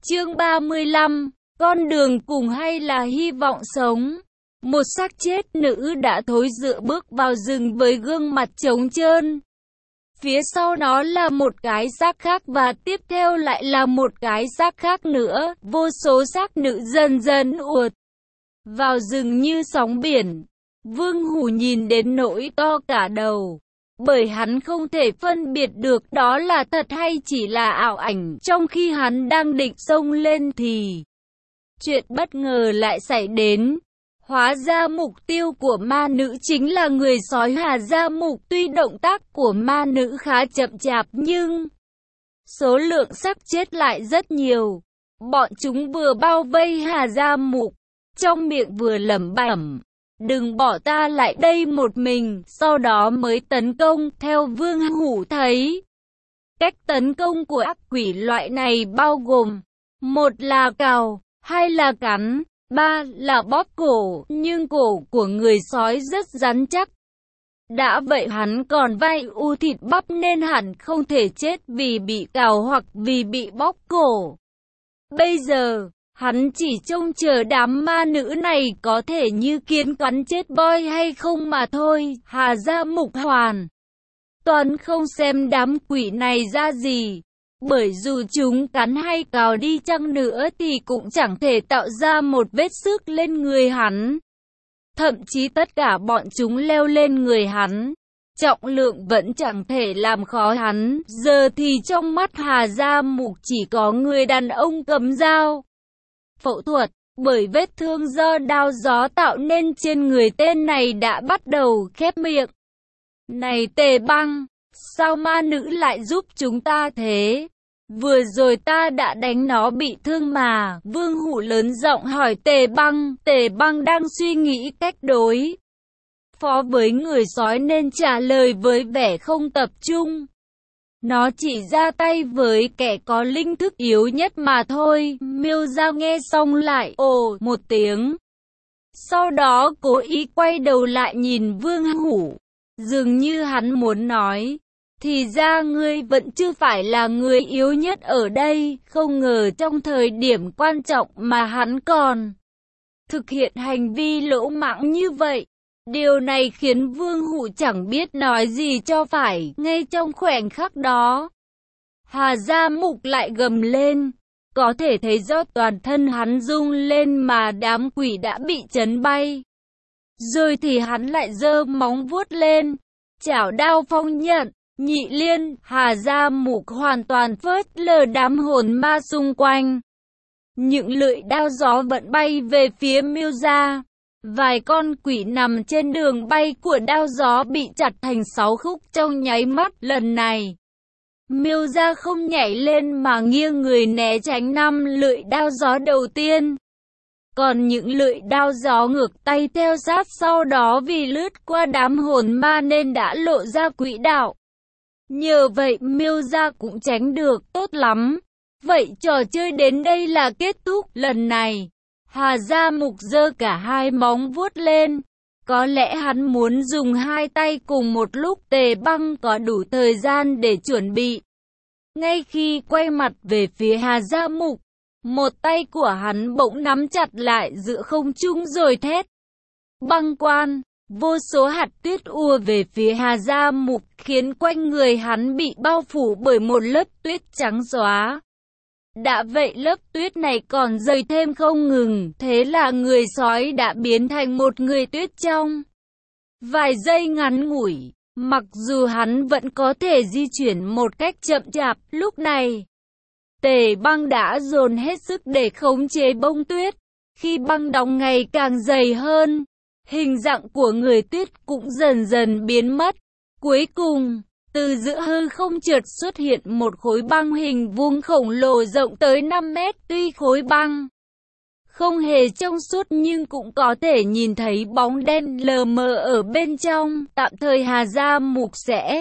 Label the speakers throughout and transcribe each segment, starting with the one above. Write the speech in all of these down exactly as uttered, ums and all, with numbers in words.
Speaker 1: Chương ba mươi lăm, con đường cùng hay là hy vọng sống. Một xác chết nữ đã thối rữa bước vào rừng với gương mặt trống trơn. Phía sau nó là một cái xác khác và tiếp theo lại là một cái xác khác nữa. Vô số xác nữ dần dần ùa vào rừng như sóng biển. Vương Hủ nhìn đến nỗi to cả đầu, bởi hắn không thể phân biệt được đó là thật hay chỉ là ảo ảnh. Trong khi hắn đang định xông lên thì chuyện bất ngờ lại xảy đến. Hóa ra mục tiêu của ma nữ chính là người sói Hà Gia Mục. Tuy động tác của ma nữ khá chậm chạp nhưng số lượng xác chết lại rất nhiều. Bọn chúng vừa bao vây Hà Gia Mục, trong miệng vừa lẩm bẩm: đừng bỏ ta lại đây một mình, sau đó mới tấn công. Theo Vương Hủ thấy, cách tấn công của ác quỷ loại này bao gồm: một là cào, hai là cắn, ba là bóp cổ, nhưng cổ của người sói rất rắn chắc. Đã vậy hắn còn vai u thịt bắp nên hẳn không thể chết vì bị cào hoặc vì bị bóp cổ. Bây giờ, hắn chỉ trông chờ đám ma nữ này có thể như kiến cắn chết boy hay không mà thôi. Hà Gia Mục hoàn toàn không xem đám quỷ này ra gì, bởi dù chúng cắn hay cào đi chăng nữa thì cũng chẳng thể tạo ra một vết xước lên người hắn. Thậm chí tất cả bọn chúng leo lên người hắn, trọng lượng vẫn chẳng thể làm khó hắn. Giờ thì trong mắt Hà Gia Mục chỉ có người đàn ông cầm dao phẫu thuật, bởi vết thương do đao gió tạo nên trên người tên này đã bắt đầu khép miệng. Này Tề Băng, sao ma nữ lại giúp chúng ta thế? Vừa rồi ta đã đánh nó bị thương mà. Vương Hủ lớn giọng hỏi Tề Băng. Tề Băng đang suy nghĩ cách đối phó với người sói nên trả lời với vẻ không tập trung. Nó chỉ ra tay với kẻ có linh thức yếu nhất mà thôi. Miêu Giao nghe xong lại ồ một tiếng, sau đó cố ý quay đầu lại nhìn Vương Hủ, dường như hắn muốn nói: thì ra ngươi vẫn chưa phải là người yếu nhất ở đây. Không ngờ trong thời điểm quan trọng mà hắn còn thực hiện hành vi lỗ mãng như vậy. Điều này khiến Vương Hủ chẳng biết nói gì cho phải. Ngay trong khoảnh khắc đó, Hà Gia Mục lại gầm lên. Có thể thấy do toàn thân hắn rung lên mà đám quỷ đã bị chấn bay. Rồi thì hắn lại giơ móng vuốt lên, chảo đao phong nhận. Nhị liên, Hà Gia Mục hoàn toàn phớt lờ đám hồn ma xung quanh. Những lưỡi đao gió vẫn bay về phía Miêu Gia. Vài con quỷ nằm trên đường bay của đao gió bị chặt thành sáu khúc trong nháy mắt. Lần này, Miêu Gia không nhảy lên mà nghiêng người né tránh năm lưỡi đao gió đầu tiên. Còn những lưỡi đao gió ngược tay theo sát sau đó vì lướt qua đám hồn ma nên đã lộ ra quỹ đạo. Nhờ vậy Miêu Gia cũng tránh được tốt lắm. Vậy trò chơi đến đây là kết thúc. Lần này, Hà Gia Mục giơ cả hai móng vuốt lên. Có lẽ hắn muốn dùng hai tay cùng một lúc. Tề Băng có đủ thời gian để chuẩn bị. Ngay khi quay mặt về phía Hà Gia Mục, một tay của hắn bỗng nắm chặt lại giữa không trung rồi thét: băng quan! Vô số hạt tuyết ùa về phía Hà Gia Mục, khiến quanh người hắn bị bao phủ bởi một lớp tuyết trắng xóa. Đã vậy lớp tuyết này còn dày thêm không ngừng, thế là người sói đã biến thành một người tuyết trong vài giây ngắn ngủi. Mặc dù hắn vẫn có thể di chuyển một cách chậm chạp, lúc này Tề Băng đã dồn hết sức để khống chế bông tuyết. Khi băng đóng ngày càng dày hơn, hình dạng của người tuyết cũng dần dần biến mất. Cuối cùng, từ giữa hư không chợt xuất hiện một khối băng hình vuông khổng lồ rộng tới năm mét. Tuy khối băng không hề trong suốt nhưng cũng có thể nhìn thấy bóng đen lờ mờ ở bên trong. Tạm thời Hà Gia Mục sẽ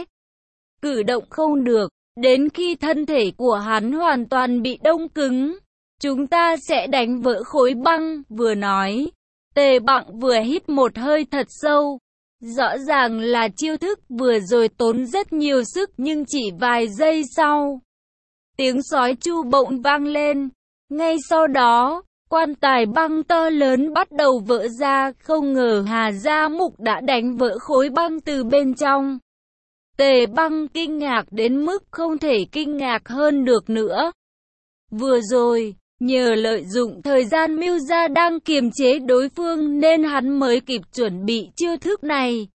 Speaker 1: cử động không được, đến khi thân thể của hắn hoàn toàn bị đông cứng, chúng ta sẽ đánh vỡ khối băng. Vừa nói, Tề Băng vừa hít một hơi thật sâu. Rõ ràng là chiêu thức vừa rồi tốn rất nhiều sức nhưng chỉ vài giây sau, tiếng sói chu bỗng vang lên. Ngay sau đó, quan tài băng to lớn bắt đầu vỡ ra, không ngờ Hà Gia Mục đã đánh vỡ khối băng từ bên trong. Tề Băng kinh ngạc đến mức không thể kinh ngạc hơn được nữa. Vừa rồi, nhờ lợi dụng thời gian Mưu Gia đang kiềm chế đối phương nên hắn mới kịp chuẩn bị chiêu thức này.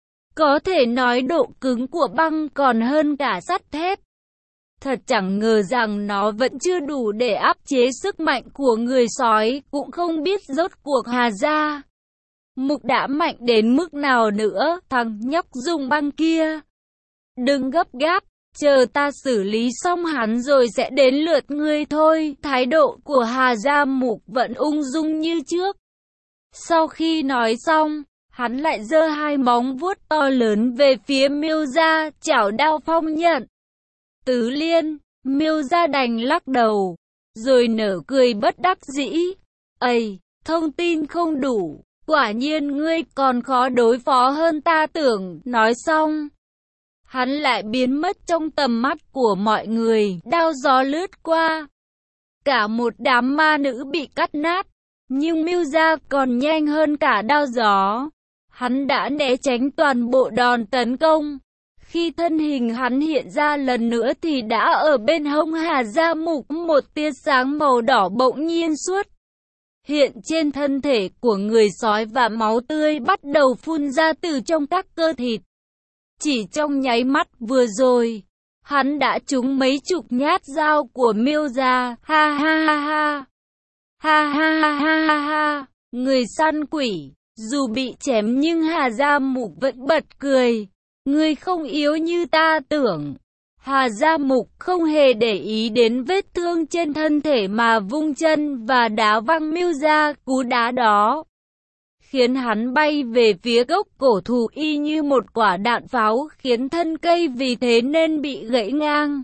Speaker 1: Có thể nói độ cứng của băng còn hơn cả sắt thép. Thật chẳng ngờ rằng nó vẫn chưa đủ để áp chế sức mạnh của người sói, cũng không biết rốt cuộc Hà Gia Mục đã mạnh đến mức nào nữa, thằng nhóc dùng băng kia. Đừng gấp gáp, chờ ta xử lý xong hắn rồi sẽ đến lượt ngươi thôi. Thái độ của Hà Gia Mục vẫn ung dung như trước. Sau khi nói xong, hắn lại giơ hai móng vuốt to lớn về phía Miêu Gia, chảo đao phong nhận. Tứ Liên, Miêu Gia đành lắc đầu, rồi nở cười bất đắc dĩ. Ây, thông tin không đủ, quả nhiên ngươi còn khó đối phó hơn ta tưởng. Nói xong, hắn lại biến mất trong tầm mắt của mọi người, đao gió lướt qua. Cả một đám ma nữ bị cắt nát, nhưng Miêu Gia còn nhanh hơn cả đao gió. Hắn đã né tránh toàn bộ đòn tấn công. Khi thân hình hắn hiện ra lần nữa thì đã ở bên hông Hà Gia Mục, một tia sáng màu đỏ bỗng nhiên xuất hiện trên thân thể của người sói và máu tươi bắt đầu phun ra từ trong các cơ thịt. Chỉ trong nháy mắt vừa rồi, hắn đã trúng mấy chục nhát dao của Miêu Gia. Ha ha ha ha. Ha ha ha ha ha ha. Người săn quỷ, dù bị chém nhưng Hà Gia Mục vẫn bật cười. Ngươi không yếu như ta tưởng. Hà Gia Mục không hề để ý đến vết thương trên thân thể mà vung chân và đá văng Miêu Gia. Cú đá đó khiến hắn bay về phía gốc cổ thụ y như một quả đạn pháo, khiến thân cây vì thế nên bị gãy ngang.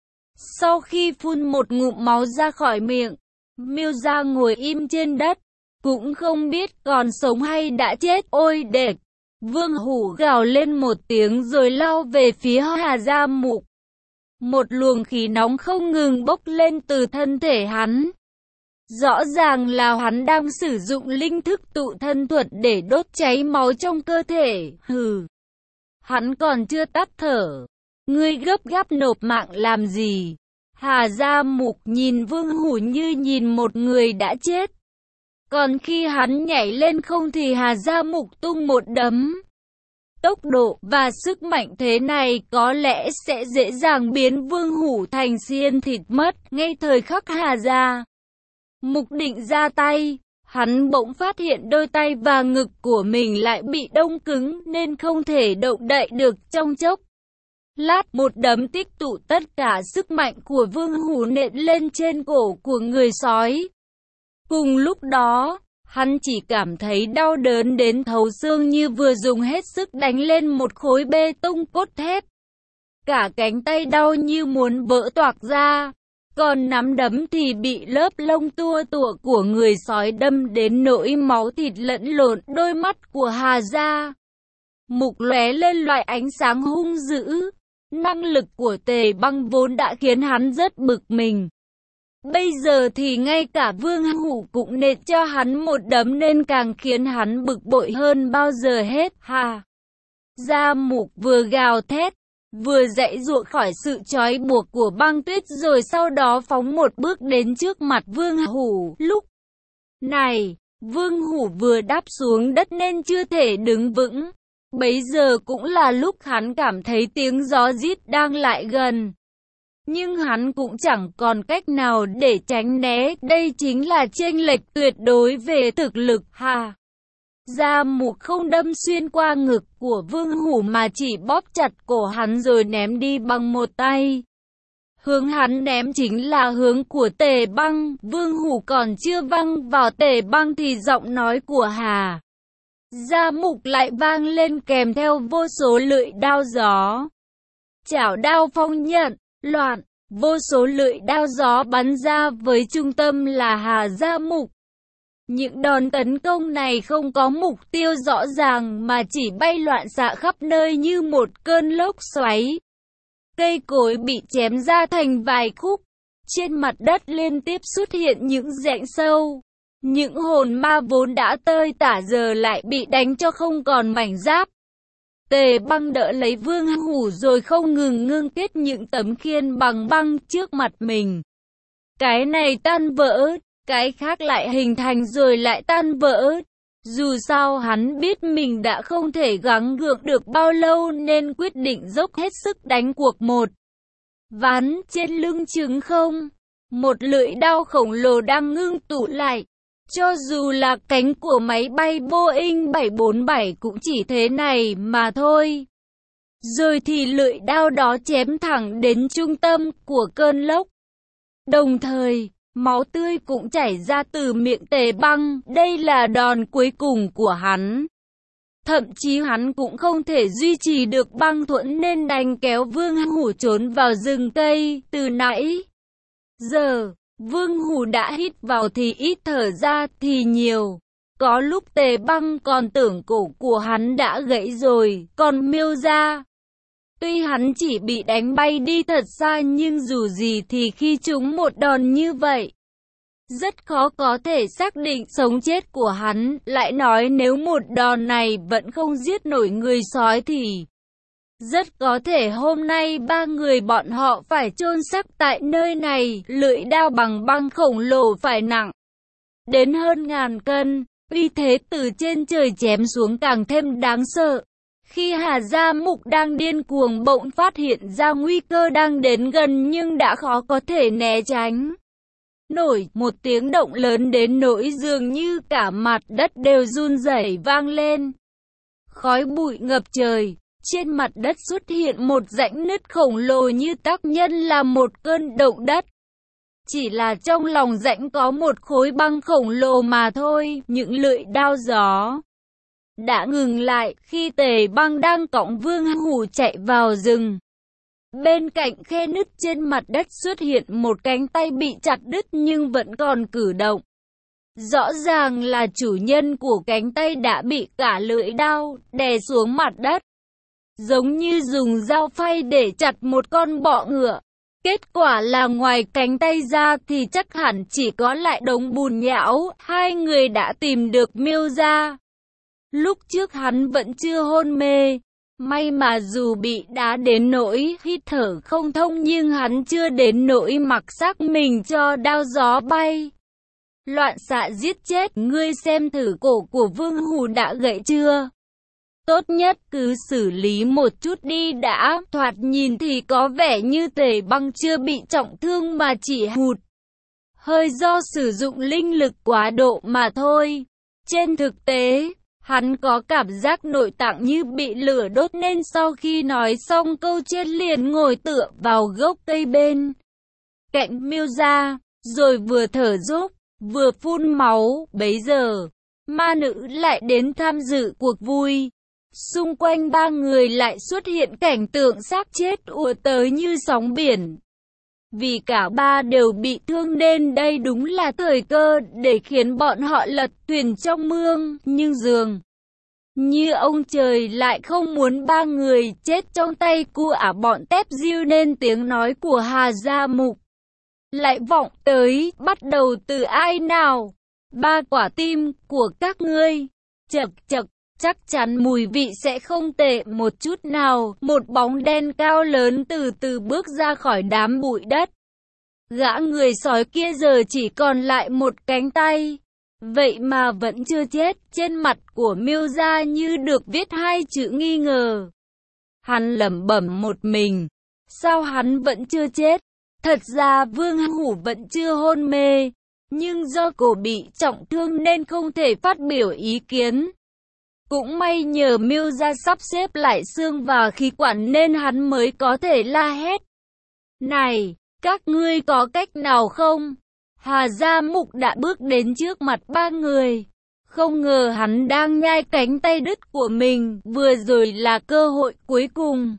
Speaker 1: Sau khi phun một ngụm máu ra khỏi miệng, Miêu Gia ngồi im trên đất, cũng không biết còn sống hay đã chết. Ôi đệt! Vương Hủ gào lên một tiếng rồi lao về phía Hà Gia Mục. Một luồng khí nóng không ngừng bốc lên từ thân thể hắn. Rõ ràng là hắn đang sử dụng linh thức tụ thân thuật để đốt cháy máu trong cơ thể. Hừ, hắn còn chưa tắt thở. Ngươi gấp gáp nộp mạng làm gì? Hà Gia Mục nhìn Vương Hủ như nhìn một người đã chết. Còn khi hắn nhảy lên không thì Hà Gia Mục tung một đấm. Tốc độ và sức mạnh thế này có lẽ sẽ dễ dàng biến Vương Hủ thành xiên thịt mất. Ngay thời khắc Hà Gia Mục định ra tay, hắn bỗng phát hiện đôi tay và ngực của mình lại bị đông cứng nên không thể động đậy được trong chốc lát. Một đấm tích tụ tất cả sức mạnh của Vương Hủ nện lên trên cổ của người sói. Cùng lúc đó, hắn chỉ cảm thấy đau đớn đến thấu xương như vừa dùng hết sức đánh lên một khối bê tông cốt thép. Cả cánh tay đau như muốn vỡ toạc ra, còn nắm đấm thì bị lớp lông tua tủa của người sói đâm đến nỗi máu thịt lẫn lộn. Đôi mắt của Hà Gia Mục lóe lên loại ánh sáng hung dữ. Năng lực của Tề Băng vốn đã khiến hắn rất bực mình. Bây giờ thì ngay cả Vương Hủ cũng nện cho hắn một đấm nên càng khiến hắn bực bội hơn bao giờ hết. Hà Gia Mục vừa gào thét, vừa giãy giụa khỏi sự trói buộc của băng tuyết rồi sau đó phóng một bước đến trước mặt Vương Hủ. Lúc này, Vương Hủ vừa đáp xuống đất nên chưa thể đứng vững. Bấy giờ cũng là lúc hắn cảm thấy tiếng gió rít đang lại gần. Nhưng hắn cũng chẳng còn cách nào để tránh né, đây chính là chênh lệch tuyệt đối về thực lực. Hà Gia Mục không đâm xuyên qua ngực của Vương Hủ mà chỉ bóp chặt cổ hắn rồi ném đi bằng một tay. Hướng hắn ném chính là hướng của Tề Băng. Vương Hủ còn chưa văng vào Tề Băng thì giọng nói của Hà Gia Mục lại vang lên kèm theo vô số lưỡi đao gió. Chảo đao phong nhận, loạn, vô số lưỡi đao gió bắn ra với trung tâm là Hà Gia Mục. Những đòn tấn công này không có mục tiêu rõ ràng mà chỉ bay loạn xạ khắp nơi như một cơn lốc xoáy. Cây cối bị chém ra thành vài khúc, Trên mặt đất liên tiếp xuất hiện những rãnh sâu. Những hồn ma vốn đã tơi tả giờ lại bị đánh cho không còn mảnh giáp. Tề Băng đỡ lấy Vương Hủ rồi không ngừng ngưng kết những tấm khiên bằng băng trước mặt mình. Cái này tan vỡ, cái khác lại hình thành rồi lại tan vỡ. Dù sao hắn biết mình đã không thể gắng gượng được bao lâu nên quyết định dốc hết sức đánh cuộc một ván. Trên lưng trứng không, một lưỡi đao khổng lồ đang ngưng tụ lại. Cho dù là cánh của máy bay Boeing bảy bốn bảy cũng chỉ thế này mà thôi. Rồi thì lưỡi đao đó chém thẳng đến trung tâm của cơn lốc. Đồng thời, máu tươi cũng chảy ra từ miệng Tề Băng, đây là đòn cuối cùng của hắn. Thậm chí hắn cũng không thể duy trì được băng thuẫn nên đành kéo Vương Hủ trốn vào rừng cây. Từ nãy giờ, Vương Hủ đã hít vào thì ít, thở ra thì nhiều. Có lúc Tề Băng còn tưởng cổ của hắn đã gãy rồi, còn Miêu Gia, tuy hắn chỉ bị đánh bay đi thật xa nhưng dù gì thì khi trúng một đòn như vậy, rất khó có thể xác định sống chết của hắn. Lại nói nếu một đòn này vẫn không giết nổi người sói thì rất có thể hôm nay ba người bọn họ phải chôn xác tại nơi này. Lưỡi đao bằng băng khổng lồ phải nặng đến hơn ngàn cân, uy thế từ trên trời chém xuống càng thêm đáng sợ. Khi Hà Gia Mục đang điên cuồng bỗng phát hiện ra nguy cơ đang đến gần nhưng đã khó có thể né tránh nổi. Một tiếng động lớn đến nỗi dường như cả mặt đất đều run rẩy vang lên. Khói bụi ngập trời, trên mặt đất xuất hiện một rãnh nứt khổng lồ như tác nhân là một cơn động đất. Chỉ là trong lòng rãnh có một khối băng khổng lồ mà thôi. Những lưỡi đao gió đã ngừng lại khi Tề Băng đang cõng Vương Hủ chạy vào rừng. Bên cạnh khe nứt trên mặt đất xuất hiện một cánh tay bị chặt đứt nhưng vẫn còn cử động. Rõ ràng là chủ nhân của cánh tay đã bị cả lưỡi đao đè xuống mặt đất, giống như dùng dao phay để chặt một con bọ ngựa. Kết quả là ngoài cánh tay ra thì chắc hẳn chỉ có lại đống bùn nhão. Hai người đã tìm được Miêu Gia. Lúc trước hắn vẫn chưa hôn mê. May mà dù bị đá đến nỗi hít thở không thông nhưng hắn chưa đến nỗi mặc xác mình cho đao gió bay. Loạn xạ giết chết. Ngươi xem thử cổ của Vương Hủ đã gãy chưa? Tốt nhất cứ xử lý một chút đi đã. Thoạt nhìn thì có vẻ như Tề Băng chưa bị trọng thương mà chỉ hụt hơi do sử dụng linh lực quá độ mà thôi. Trên thực tế, hắn có cảm giác nội tạng như bị lửa đốt nên sau khi nói xong câu trên liền ngồi tựa vào gốc cây bên cạnh Miêu Gia, rồi vừa thở dốc, vừa phun máu. Bấy giờ, ma nữ lại đến tham dự cuộc vui. Xung quanh ba người lại xuất hiện cảnh tượng xác chết ùa tới như sóng biển. Vì cả ba đều bị thương nên đây đúng là thời cơ để khiến bọn họ lật thuyền trong mương. Nhưng dường như ông trời lại không muốn ba người chết trong tay của ả bọn Tép Diêu nên tiếng nói của Hà Gia Mục lại vọng tới. Bắt đầu từ ai nào? Ba quả tim của các ngươi. Chậc chậc. Chắc chắn mùi vị sẽ không tệ một chút nào. Một bóng đen cao lớn từ từ bước ra khỏi đám bụi đất. Gã người sói kia giờ chỉ còn lại một cánh tay. Vậy mà vẫn chưa chết. Trên mặt của Miêu Gia như được viết hai chữ nghi ngờ. Hắn lẩm bẩm một mình. Sao hắn vẫn chưa chết? Thật ra Vương Hủ vẫn chưa hôn mê. Nhưng do cổ bị trọng thương nên không thể phát biểu ý kiến. Cũng may nhờ Miêu Gia sắp xếp lại xương và khí quản nên hắn mới có thể la hét. Này, các ngươi có cách nào không? Hà Gia Mục đã bước đến trước mặt ba người. Không ngờ hắn đang nhai cánh tay đứt của mình, vừa rồi là cơ hội cuối cùng.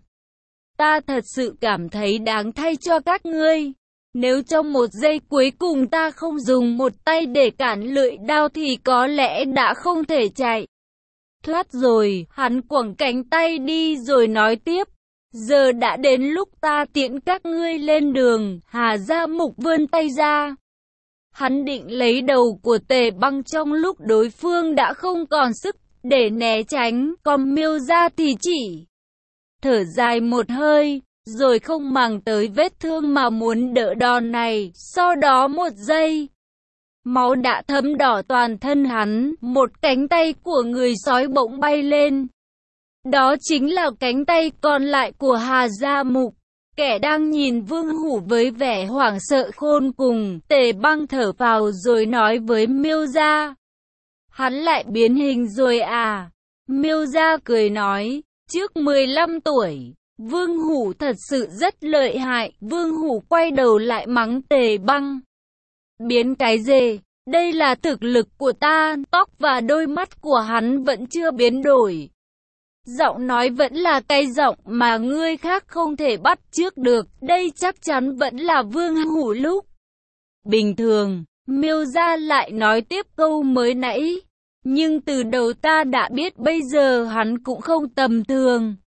Speaker 1: Ta thật sự cảm thấy đáng thay cho các ngươi. Nếu trong một giây cuối cùng ta không dùng một tay để cản lưỡi đao thì có lẽ đã không thể chạy thoát rồi. Hắn quẳng cánh tay đi rồi nói tiếp. Giờ đã đến lúc ta tiễn các ngươi lên đường. Hà Gia Mục vươn tay ra. Hắn định lấy đầu của Tề Băng trong lúc đối phương đã không còn sức để né tránh, còn Miêu Gia thì chỉ thở dài một hơi, rồi không màng tới vết thương mà muốn đỡ đòn này. Sau đó một giây, máu đã thấm đỏ toàn thân hắn, một cánh tay của người sói bỗng bay lên. Đó chính là cánh tay còn lại của Hà Gia Mục, kẻ đang nhìn Vương Hủ với vẻ hoảng sợ khôn cùng. Tề Băng thở vào rồi nói với Miêu Gia, hắn lại biến hình rồi à? Miêu Gia cười nói, trước mười lăm tuổi, Vương Hủ thật sự rất lợi hại. Vương Hủ quay đầu lại mắng Tề Băng, biến cái gì? Đây là thực lực của ta. Tóc và đôi mắt của hắn vẫn chưa biến đổi, giọng nói vẫn là cái giọng mà người khác không thể bắt chước được. Đây chắc chắn vẫn là Vương Hủ lúc bình thường. Miêu Gia lại nói tiếp câu mới nãy, nhưng từ đầu ta đã biết bây giờ hắn cũng không tầm thường.